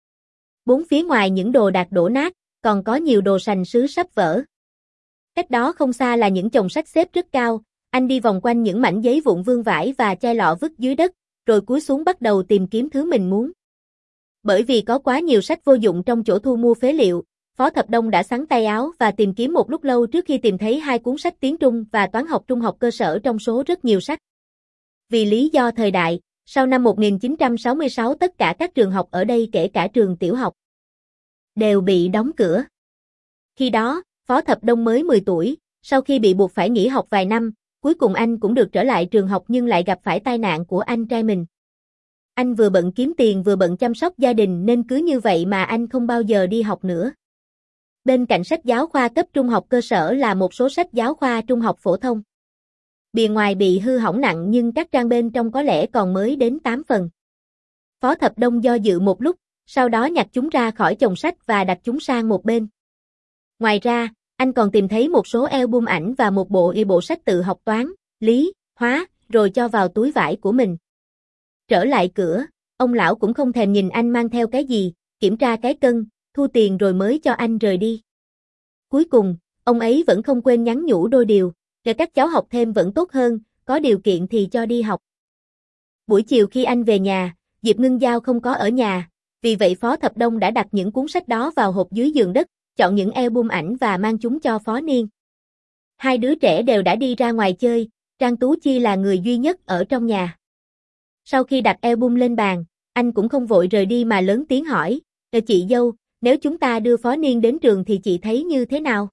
Bốn phía ngoài những đồ đạc đổ nát, còn có nhiều đồ sành sứ sắp vỡ. Cách đó không xa là những chồng sách xếp rất cao, anh đi vòng quanh những mảnh giấy vụn vương vãi và chai lọ vứt dưới đất, rồi cúi xuống bắt đầu tìm kiếm thứ mình muốn. Bởi vì có quá nhiều sách vô dụng trong chỗ thu mua phế liệu, Phó Thập Đông đã xắn tay áo và tìm kiếm một lúc lâu trước khi tìm thấy hai cuốn sách tiếng Trung và toán học trung học cơ sở trong số rất nhiều sách. Vì lý do thời đại, sau năm một nghìn chín trăm sáu mươi sáu tất cả các trường học ở đây kể cả trường tiểu học đều bị đóng cửa. Khi đó, Phó Thập Đông mới mười tuổi, sau khi bị buộc phải nghỉ học vài năm, cuối cùng anh cũng được trở lại trường học nhưng lại gặp phải tai nạn của anh trai mình. Anh vừa bận kiếm tiền vừa bận chăm sóc gia đình nên cứ như vậy mà anh không bao giờ đi học nữa. Bên cạnh sách giáo khoa cấp trung học cơ sở là một số sách giáo khoa trung học phổ thông. Bìa ngoài bị hư hỏng nặng nhưng các trang bên trong có lẽ còn mới đến tám phần. Phó Thập Đông do dự một lúc, sau đó nhặt chúng ra khỏi chồng sách và đặt chúng sang một bên. Ngoài ra, anh còn tìm thấy một số album ảnh và một bộ y bộ sách tự học toán, lý, hóa, rồi cho vào túi vải của mình. Trở lại cửa, ông lão cũng không thèm nhìn anh mang theo cái gì, kiểm tra cái cân, thu tiền rồi mới cho anh rời đi. Cuối cùng, ông ấy vẫn không quên nhắn nhủ đôi điều, để các cháu học thêm vẫn tốt hơn, có điều kiện thì cho đi học. Buổi chiều khi anh về nhà, Diệp Ngưng Giao không có ở nhà, vì vậy Phó Thập Đông đã đặt những cuốn sách đó vào hộp dưới giường đất, chọn những album ảnh và mang chúng cho Phó Niên. Hai đứa trẻ đều đã đi ra ngoài chơi, Trang Tú Chi là người duy nhất ở trong nhà. Sau khi đặt album lên bàn, anh cũng không vội rời đi mà lớn tiếng hỏi, "Ờ chị dâu, nếu chúng ta đưa Phó Niên đến trường thì chị thấy như thế nào?"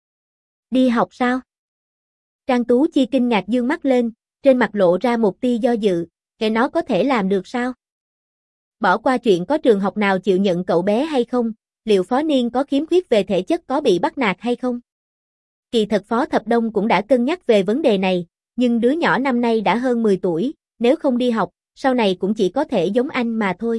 "Đi học sao?" Trang Tú Chi kinh ngạc dương mắt lên, trên mặt lộ ra một tia do dự, "Cái nó có thể làm được sao? Bỏ qua chuyện có trường học nào chịu nhận cậu bé hay không, liệu Phó Niên có khiếm khuyết về thể chất có bị bắt nạt hay không?" Kỳ thật Phó Thập Đông cũng đã cân nhắc về vấn đề này, nhưng đứa nhỏ năm nay đã hơn mười tuổi, nếu không đi học, sau này cũng chỉ có thể giống anh mà thôi.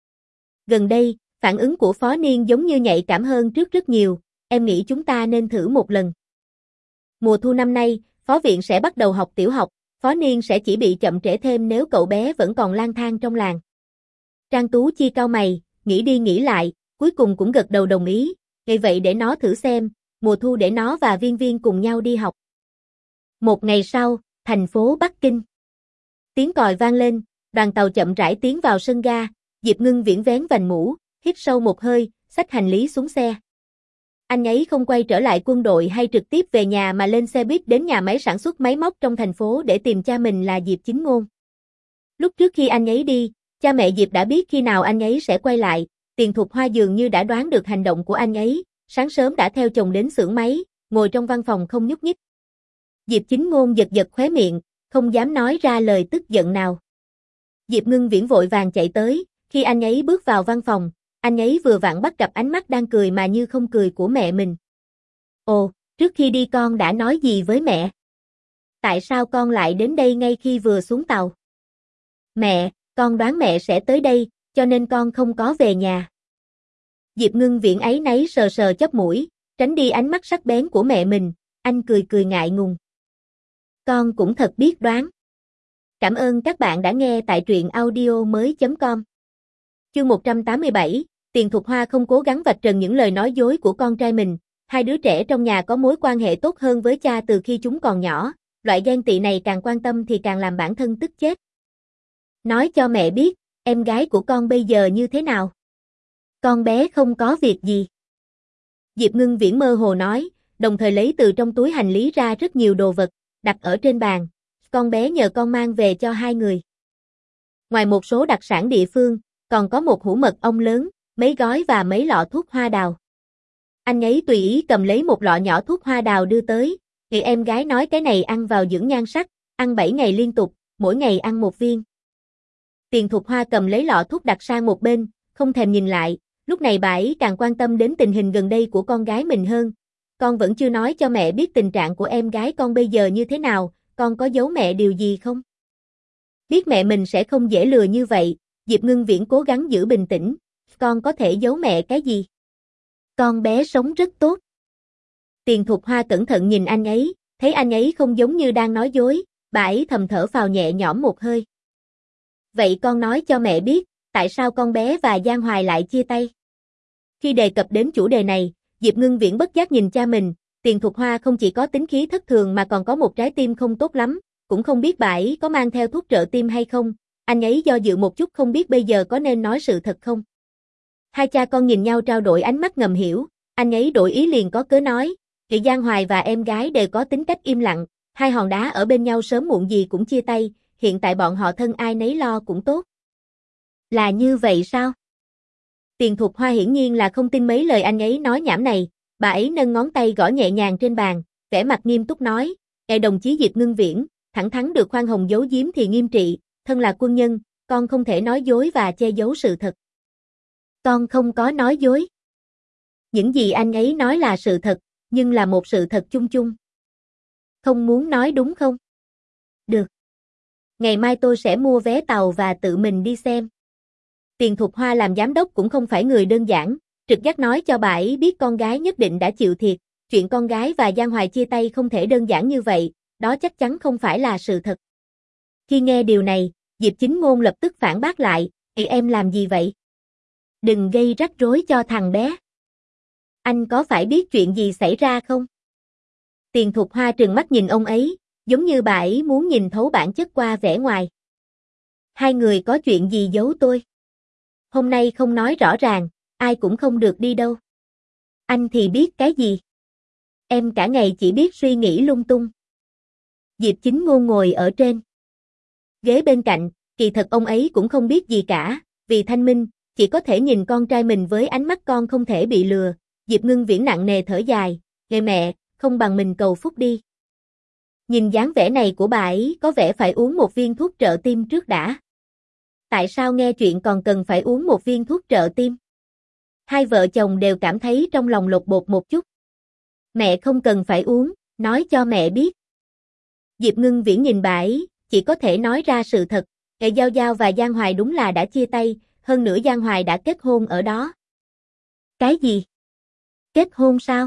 Gần đây, phản ứng của Phó Niên giống như nhạy cảm hơn trước rất nhiều, em nghĩ chúng ta nên thử một lần. Mùa thu năm nay, Phó Viện sẽ bắt đầu học tiểu học, Phó Niên sẽ chỉ bị chậm trễ thêm nếu cậu bé vẫn còn lang thang trong làng. Trang Tú Chi cau mày, nghĩ đi nghĩ lại, cuối cùng cũng gật đầu đồng ý, "Vậy vậy để nó thử xem, mùa thu để nó và Viên Viên cùng nhau đi học." Một ngày sau, thành phố Bắc Kinh. Tiếng còi vang lên, đoàn tàu chậm rãi tiến vào sân ga, Diệp Ngưng Viễn vén vành mũ, hít sâu một hơi, xách hành lý xuống xe. Anh ấy không quay trở lại quân đội hay trực tiếp về nhà mà lên xe buýt đến nhà máy sản xuất máy móc trong thành phố để tìm cha mình là Diệp Chính Ngôn. Lúc trước khi anh ấy đi, cha mẹ Diệp đã biết khi nào anh ấy sẽ quay lại, Tiền Thục Hoa dường như đã đoán được hành động của anh ấy, sáng sớm đã theo chồng đến xưởng máy, ngồi trong văn phòng không nhúc nhích. Diệp Chính Ngôn giật giật khóe miệng, không dám nói ra lời tức giận nào. Diệp Ngưng Viễn vội vàng chạy tới, khi anh ấy bước vào văn phòng, anh ấy vừa vặn bắt gặp ánh mắt đang cười mà như không cười của mẹ mình. "Ồ, trước khi đi con đã nói gì với mẹ? Tại sao con lại đến đây ngay khi vừa xuống tàu?" "Mẹ, con đoán mẹ sẽ tới đây, cho nên con không có về nhà." Diệp Ngưng Viễn áy náy sờ sờ chóp mũi, tránh đi ánh mắt sắc bén của mẹ mình, anh cười cười ngại ngùng. "Con cũng thật biết đoán." Cảm ơn các bạn đã nghe tại truyện audio mới chấm com. Chương một trăm tám mươi bảy, Tiền Thục Hoa không cố gắng vạch trần những lời nói dối của con trai mình, hai đứa trẻ trong nhà có mối quan hệ tốt hơn với cha từ khi chúng còn nhỏ, loại ghen tị này càng quan tâm thì càng làm bản thân tức chết. "Nói cho mẹ biết, em gái của con bây giờ như thế nào?" "Con bé không có việc gì." Diệp Ngưng Viễn mơ hồ nói, đồng thời lấy từ trong túi hành lý ra rất nhiều đồ vật, đặt ở trên bàn, "Con bé nhờ con mang về cho hai người." Ngoài một số đặc sản địa phương, còn có một hũ mật ong lớn, mấy gói và mấy lọ thuốc hoa đào. Anh ấy tùy ý cầm lấy một lọ nhỏ thuốc hoa đào đưa tới, thì em gái nói cái này ăn vào dưỡng nhan sắc, ăn bảy ngày liên tục, mỗi ngày ăn một viên. Tiền Thục Hoa cầm lấy lọ thuốc đặt sang một bên, không thèm nhìn lại, lúc này bà ấy càng quan tâm đến tình hình gần đây của con gái mình hơn. Con vẫn chưa nói cho mẹ biết tình trạng của em gái con bây giờ như thế nào, con có giấu mẹ điều gì không? Biết mẹ mình sẽ không dễ lừa như vậy, Diệp Ngưng Viễn cố gắng giữ bình tĩnh, con có thể giấu mẹ cái gì? Con bé sống rất tốt. Tiền Thục Hoa cẩn thận nhìn anh ấy, thấy anh ấy không giống như đang nói dối, bà ấy thầm thở phào nhẹ nhõm một hơi. Vậy con nói cho mẹ biết, tại sao con bé và Giang Hoài lại chia tay? Khi đề cập đến chủ đề này, Diệp Ngưng Viễn bất giác nhìn cha mình, Tiền Thục Hoa không chỉ có tính khí thất thường mà còn có một trái tim không tốt lắm, cũng không biết bà ấy có mang theo thuốc trợ tim hay không, anh ấy do dự một chút không biết bây giờ có nên nói sự thật không. Hai cha con nhìn nhau trao đổi ánh mắt ngầm hiểu, anh ấy đổi ý liền có cớ nói, chị Giang Hoài và em gái đều có tính cách im lặng, hai hòn đá ở bên nhau sớm muộn gì cũng chia tay, hiện tại bọn họ thân ai nấy lo cũng tốt. Là như vậy sao? Tiền Thục Hoa hiển nhiên là không tin mấy lời anh ấy nói nhảm này, bà ấy nâng ngón tay gõ nhẹ nhàng trên bàn, vẻ mặt nghiêm túc nói, "Ê đồng chí Diệp Ngưng Viễn, thẳng thắn được khoan hồng giấu giếm thì nghiêm trị, thân là quân nhân, con không thể nói dối và che giấu sự thật." Con không có nói dối. Những gì anh ấy nói là sự thật, nhưng là một sự thật chung chung. Không muốn nói đúng không? Được. Ngày mai tôi sẽ mua vé tàu và tự mình đi xem. Tiền Thục Hoa làm giám đốc cũng không phải người đơn giản, trực giác nói cho bà ấy biết con gái nhất định đã chịu thiệt, chuyện con gái và Giang Hoài chia tay không thể đơn giản như vậy, đó chắc chắn không phải là sự thật. Khi nghe điều này, Diệp Chính Ngôn lập tức phản bác lại, "Ê em làm gì vậy? Đừng gây rắc rối cho thằng bé. Anh có phải biết chuyện gì xảy ra không?" Tiền Thục Hoa trừng mắt nhìn ông ấy, giống như bà ấy muốn nhìn thấu bản chất qua vẻ ngoài. Hai người có chuyện gì giấu tôi? Hôm nay không nói rõ ràng, ai cũng không được đi đâu. Anh thì biết cái gì? Em cả ngày chỉ biết suy nghĩ lung tung. Diệp Chính Ngôn ngồi ở trên ghế bên cạnh, kỳ thật ông ấy cũng không biết gì cả, vì thanh minh, chỉ có thể nhìn con trai mình với ánh mắt con không thể bị lừa. Diệp Ngưng Viễn nặng nề thở dài, "Nghe mẹ, không bằng mình cầu phúc đi." Nhìn dáng vẻ này của bà ấy có vẻ phải uống một viên thuốc trợ tim trước đã. Tại sao nghe chuyện còn cần phải uống một viên thuốc trợ tim? Hai vợ chồng đều cảm thấy trong lòng lột bột một chút. Mẹ không cần phải uống, nói cho mẹ biết. Diệp Ngưng Viễn nhìn bà ấy, chỉ có thể nói ra sự thật, Ê Giao Giao và Giang Hoài đúng là đã chia tay, hơn nữa Giang Hoài đã kết hôn ở đó. Cái gì? Kết hôn sao?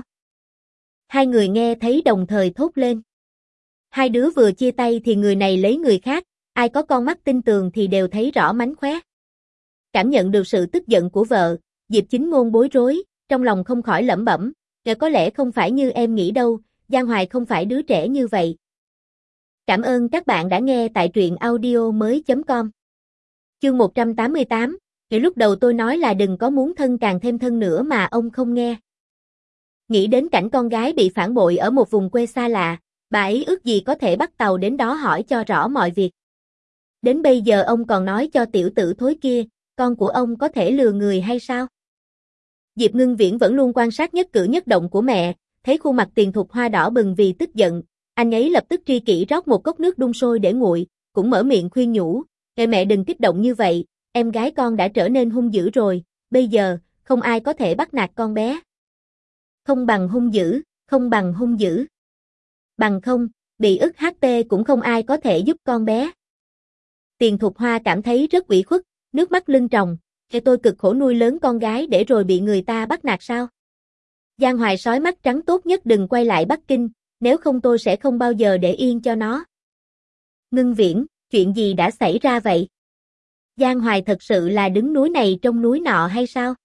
Hai người nghe thấy đồng thời thốt lên. Hai đứa vừa chia tay thì người này lấy người khác, ai có con mắt tinh tường thì đều thấy rõ mánh khóe. Cảm nhận được sự tức giận của vợ, Diệp Chính Ngôn bối rối, trong lòng không khỏi lẩm bẩm, "Kể có lẽ không phải như em nghĩ đâu, Giang Hoài không phải đứa trẻ như vậy." Cảm ơn các bạn đã nghe tại truyện audio mới chấm com. Chương một trăm tám mươi tám, Ngày lúc đầu tôi nói là đừng có muốn thân càng thêm thân nữa mà ông không nghe. Nghĩ đến cảnh con gái bị phản bội ở một vùng quê xa lạ, bà ấy ước gì có thể bắt tàu đến đó hỏi cho rõ mọi việc. Đến bây giờ ông còn nói cho tiểu tử thối kia, con của ông có thể lừa người hay sao? Diệp Ngưng Viễn vẫn luôn quan sát nhất cử nhất động của mẹ, thấy khuôn mặt Tiền Thục Hoa đỏ bừng vì tức giận, anh ấy lập tức tri kỷ rót một cốc nước đun sôi để nguội, cũng mở miệng khuyên nhủ, "Kệ mẹ đừng kích động như vậy, em gái con đã trở nên hung dữ rồi, bây giờ, không ai có thể bắt nạt con bé. Không bằng hung dữ, không bằng hung dữ. Bằng không, bị ức hát pê cũng không ai có thể giúp con bé." Tiền Thục Hoa cảm thấy rất ủy khuất, nước mắt lưng tròng, "Kệ tôi cực khổ nuôi lớn con gái để rồi bị người ta bắt nạt sao? Giang Hoài sói mắt trắng tốt nhất đừng quay lại Bắc Kinh, nếu không tôi sẽ không bao giờ để yên cho nó." Ngưng Viễn, chuyện gì đã xảy ra vậy? Giang Hoài thật sự là đứng núi này trong núi nọ hay sao?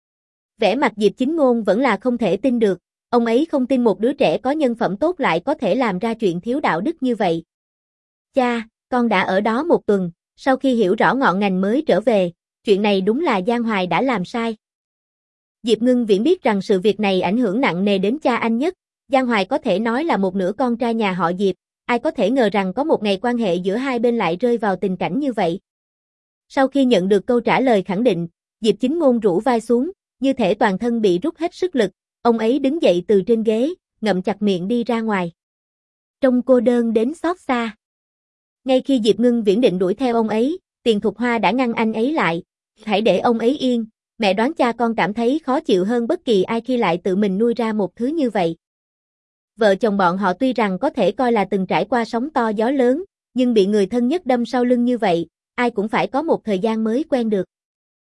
Vẻ mặt Diệp Chính Ngôn vẫn là không thể tin được, ông ấy không tin một đứa trẻ có nhân phẩm tốt lại có thể làm ra chuyện thiếu đạo đức như vậy. "Cha, con đã ở đó một tuần, sau khi hiểu rõ ngọn ngành mới trở về, chuyện này đúng là Giang Hoài đã làm sai." Diệp Ngưng Viễn biết rằng sự việc này ảnh hưởng nặng nề đến cha anh nhất, Giang Hoài có thể nói là một nửa con trai nhà họ Diệp, ai có thể ngờ rằng có một ngày quan hệ giữa hai bên lại rơi vào tình cảnh như vậy. Sau khi nhận được câu trả lời khẳng định, Diệp Chính Ngôn rũ vai xuống, như thể toàn thân bị rút hết sức lực, ông ấy đứng dậy từ trên ghế, ngậm chặt miệng đi ra ngoài. Trông cô đơn đến xót xa. Ngay khi Diệp Ngưng Viễn định đuổi theo ông ấy, Tiền Thục Hoa đã ngăn anh ấy lại, hãy để ông ấy yên, mẹ đoán cha con cảm thấy khó chịu hơn bất kỳ ai khi lại tự mình nuôi ra một thứ như vậy. Vợ chồng bọn họ tuy rằng có thể coi là từng trải qua sóng to gió lớn, nhưng bị người thân nhất đâm sau lưng như vậy, ai cũng phải có một thời gian mới quen được.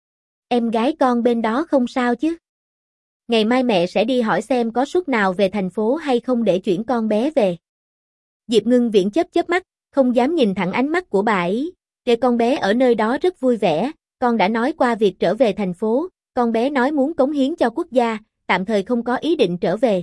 Em gái con bên đó không sao chứ? Ngày mai mẹ sẽ đi hỏi xem có suất nào về thành phố hay không để chuyển con bé về. Diệp Ngưng Viễn chớp chớp mắt, không dám nhìn thẳng ánh mắt của bà ấy. Để con bé ở nơi đó rất vui vẻ, con đã nói qua việc trở về thành phố, con bé nói muốn cống hiến cho quốc gia, tạm thời không có ý định trở về.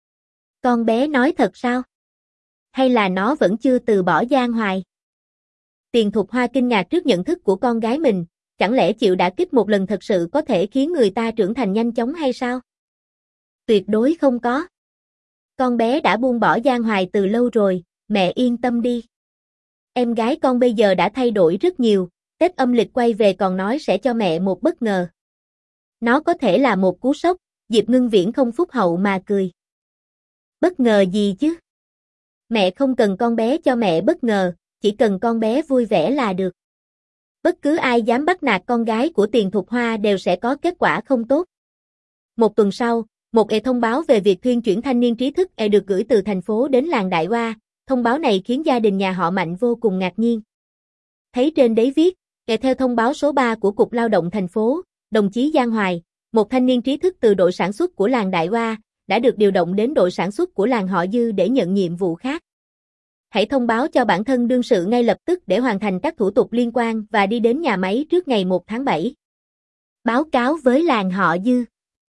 Con bé nói thật sao? Hay là nó vẫn chưa từ bỏ Giang Hoài? Tiền Thục Hoa kinh ngạc trước nhận thức của con gái mình, chẳng lẽ chịu đả kích một lần thật sự có thể khiến người ta trưởng thành nhanh chóng hay sao? Tuyệt đối không có. Con bé đã buông bỏ Giang Hoài từ lâu rồi, mẹ yên tâm đi. Em gái con bây giờ đã thay đổi rất nhiều, Tết âm lịch quay về còn nói sẽ cho mẹ một bất ngờ. Nó có thể là một cú sốc, Diệp Ngưng Viễn không phúc hậu mà cười. Bất ngờ gì chứ? Mẹ không cần con bé cho mẹ bất ngờ, chỉ cần con bé vui vẻ là được. Bất cứ ai dám bắt nạt con gái của Tiền Thục Hoa đều sẽ có kết quả không tốt. Một tuần sau, một e thông báo về việc thuyên chuyển thanh niên trí thức e được gửi từ thành phố đến làng Đại Hoa. Thông báo này khiến gia đình nhà họ Mạnh vô cùng ngạc nhiên. Thấy trên đấy viết, e theo thông báo số ba của Cục Lao động thành phố, đồng chí Giang Hoài, một thanh niên trí thức từ đội sản xuất của làng Đại Hoa, đã được điều động đến đội sản xuất của làng họ Dư để nhận nhiệm vụ khác. Hãy thông báo cho bản thân đương sự ngay lập tức để hoàn thành các thủ tục liên quan và đi đến nhà máy trước ngày một tháng bảy. Báo cáo với làng họ Dư.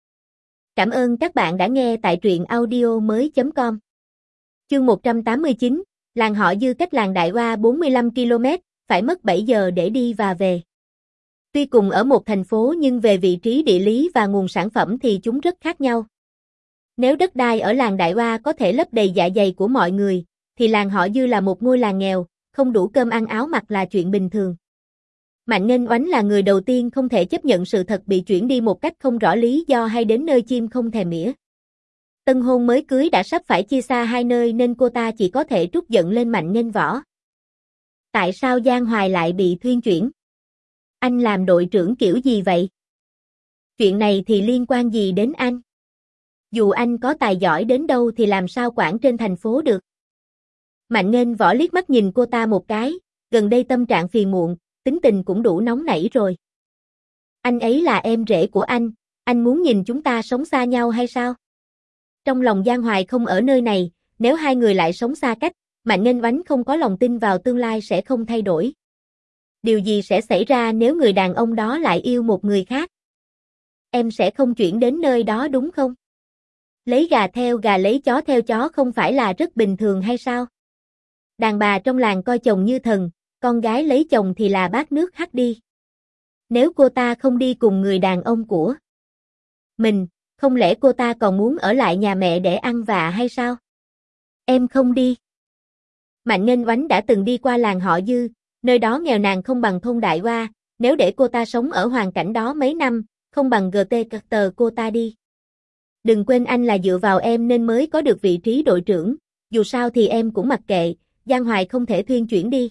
Cảm ơn các bạn đã nghe tại truyện audio mới chấm com. Chương một trăm tám mươi chín, làng họ Dư cách làng Đại Hoa bốn mươi lăm ki lô mét, phải mất bảy giờ để đi và về. Tuy cùng ở một thành phố nhưng về vị trí địa lý và nguồn sản phẩm thì chúng rất khác nhau. Nếu đất đai ở làng Đại Hoa có thể lấp đầy dạ dày của mọi người, thì làng họ Dư là một ngôi làng nghèo, không đủ cơm ăn áo mặc là chuyện bình thường. Mạnh Nghênh Oánh là người đầu tiên không thể chấp nhận sự thật bị chuyển đi một cách không rõ lý do hay đến nơi chim không thèm mỉa. Tân hôn mới cưới đã sắp phải chia xa hai nơi nên cô ta chỉ có thể trút giận lên Mạnh Nghênh Võ. Tại sao Giang Hoài lại bị thuyên chuyển? Anh làm đội trưởng kiểu gì vậy? Chuyện này thì liên quan gì đến anh? Dù anh có tài giỏi đến đâu thì làm sao quản trên thành phố được? Mạnh Nghênh Võ liếc mắt nhìn cô ta một cái, gần đây tâm trạng phiền muộn, tính tình cũng đủ nóng nảy rồi. Anh ấy là em rể của anh, anh muốn nhìn chúng ta sống xa nhau hay sao? Trong lòng Giang Hoài không ở nơi này, nếu hai người lại sống xa cách, Mạnh Nghênh Oánh không có lòng tin vào tương lai sẽ không thay đổi. Điều gì sẽ xảy ra nếu người đàn ông đó lại yêu một người khác? Em sẽ không chuyển đến nơi đó đúng không? Lấy gà theo gà lấy chó theo chó không phải là rất bình thường hay sao? Đàn bà trong làng coi chồng như thần, con gái lấy chồng thì là bát nước hắt đi. Nếu cô ta không đi cùng người đàn ông của mình, không lẽ cô ta còn muốn ở lại nhà mẹ để ăn vạ hay sao? Em không đi. Mạnh Nghênh Oánh đã từng đi qua làng họ Dư, nơi đó nghèo nàn không bằng thôn Đại Hoa, nếu để cô ta sống ở hoàn cảnh đó mấy năm, không bằng giê tê Carter cô ta đi. Đừng quên anh là dựa vào em nên mới có được vị trí đội trưởng, dù sao thì em cũng mặc kệ, Giang Hoài không thể thuyên chuyển đi.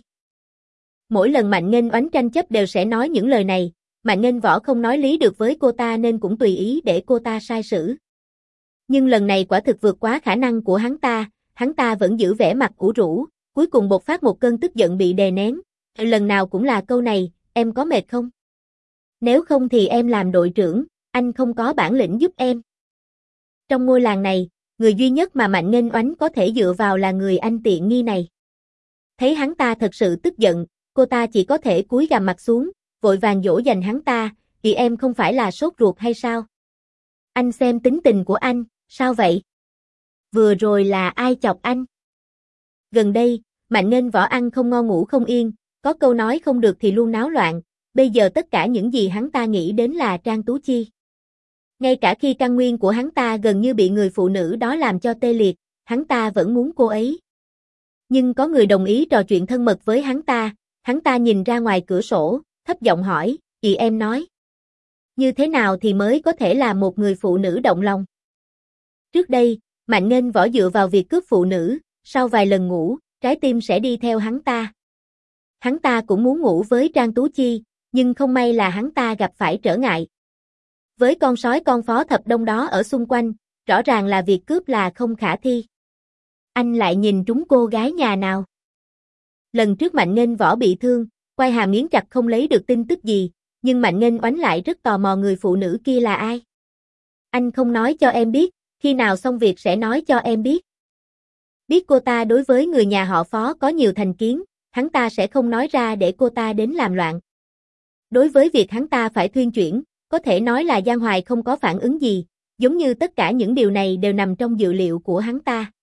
Mỗi lần Mạnh Nghênh Oánh tranh chấp đều sẽ nói những lời này, Mạnh Nghênh Võ không nói lý được với cô ta nên cũng tùy ý để cô ta sai xử. Nhưng lần này quả thực vượt quá khả năng của hắn ta, hắn ta vẫn giữ vẻ mặt ủ rũ, cuối cùng bộc phát một cơn tức giận bị đè nén. Lần nào cũng là câu này, em có mệt không? Nếu không thì em làm đội trưởng, anh không có bản lĩnh giúp em. Trong ngôi làng này, người duy nhất mà Mạnh Nghênh Oánh có thể dựa vào là người anh tiện nghi này. Thấy hắn ta thật sự tức giận, cô ta chỉ có thể cúi gằm mặt xuống, vội vàng dỗ dành hắn ta, vì em không phải là sốt ruột hay sao? Anh xem tính tình của anh, sao vậy? Vừa rồi là ai chọc anh? Gần đây, Mạnh Nghênh Võ ăn không ngon ngủ không yên, có câu nói không được thì luôn náo loạn, bây giờ tất cả những gì hắn ta nghĩ đến là Trang Tú Chi. Ngay cả khi căn nguyên của hắn ta gần như bị người phụ nữ đó làm cho tê liệt, hắn ta vẫn muốn cô ấy. Nhưng có người đồng ý trò chuyện thân mật với hắn ta, hắn ta nhìn ra ngoài cửa sổ, thấp giọng hỏi, "Chị em nói, như thế nào thì mới có thể là một người phụ nữ động lòng?" Trước đây, Mạnh Nghênh Võ dựa vào việc cướp phụ nữ, sau vài lần ngủ, trái tim sẽ đi theo hắn ta. Hắn ta cũng muốn ngủ với Trang Tú Chi, nhưng không may là hắn ta gặp phải trở ngại. Với con sói con Phó Thập Đông đó ở xung quanh, rõ ràng là việc cướp là không khả thi. Anh lại nhìn trúng cô gái nhà nào? Lần trước Mạnh Nghênh Võ bị thương, quai hàm nghiến chặt không lấy được tin tức gì, nhưng Mạnh Nghênh Oánh lại rất tò mò người phụ nữ kia là ai. Anh không nói cho em biết, khi nào xong việc sẽ nói cho em biết. Biết cô ta đối với người nhà họ Phó có nhiều thành kiến, hắn ta sẽ không nói ra để cô ta đến làm loạn. Đối với việc hắn ta phải thuyên chuyển, có thể nói là Giang Hoài không có phản ứng gì, giống như tất cả những điều này đều nằm trong dự liệu của hắn ta.